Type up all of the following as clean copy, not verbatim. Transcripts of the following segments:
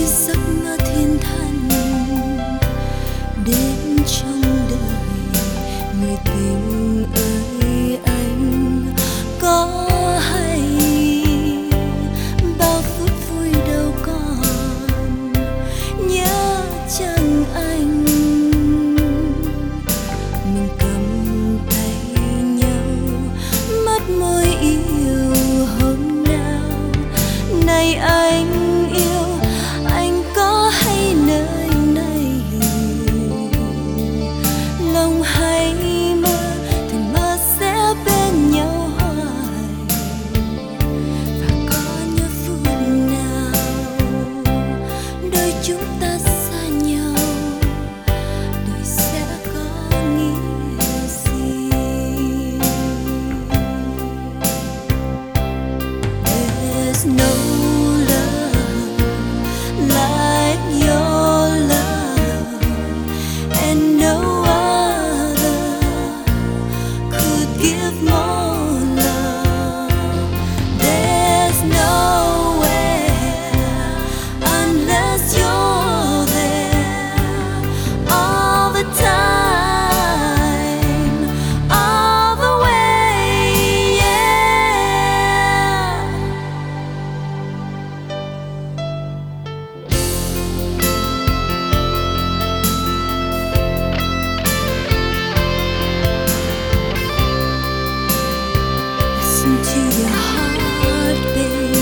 giấc mơ thiên thần đến trong đời. Người tình ơi, anh có hay bao phút vui đâu còn nhớ chăng anh? Mình cầm tay nhau mắt môi yêu hôm nào. Này anh yêu, anh có hay nơi này lòng hay mơ thì mơ sẽ bên nhau hoài. Và có nhớ phút nào đôi chúng ta xa nhau, đời sẽ có nghĩa gì? There's no love like your love, and no other could give more love. There's nowhere unless you're there all the time, all the way, yeah. Listen to your heart, baby.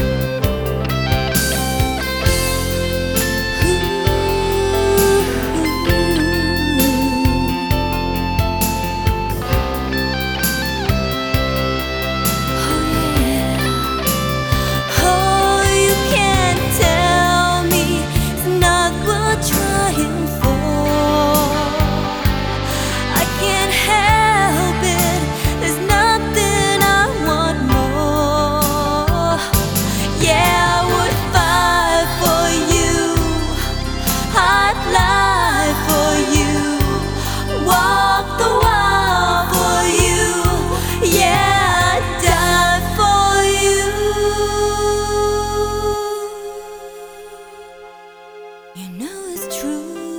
Oh yeah. Oh, you can't tell me it's not worth trying for. I can't help it, there's nothing I want more. Yeah, I would fight for you, I'd lie for you, walk the wall for you. Yeah, I'd die for you. You know it's true.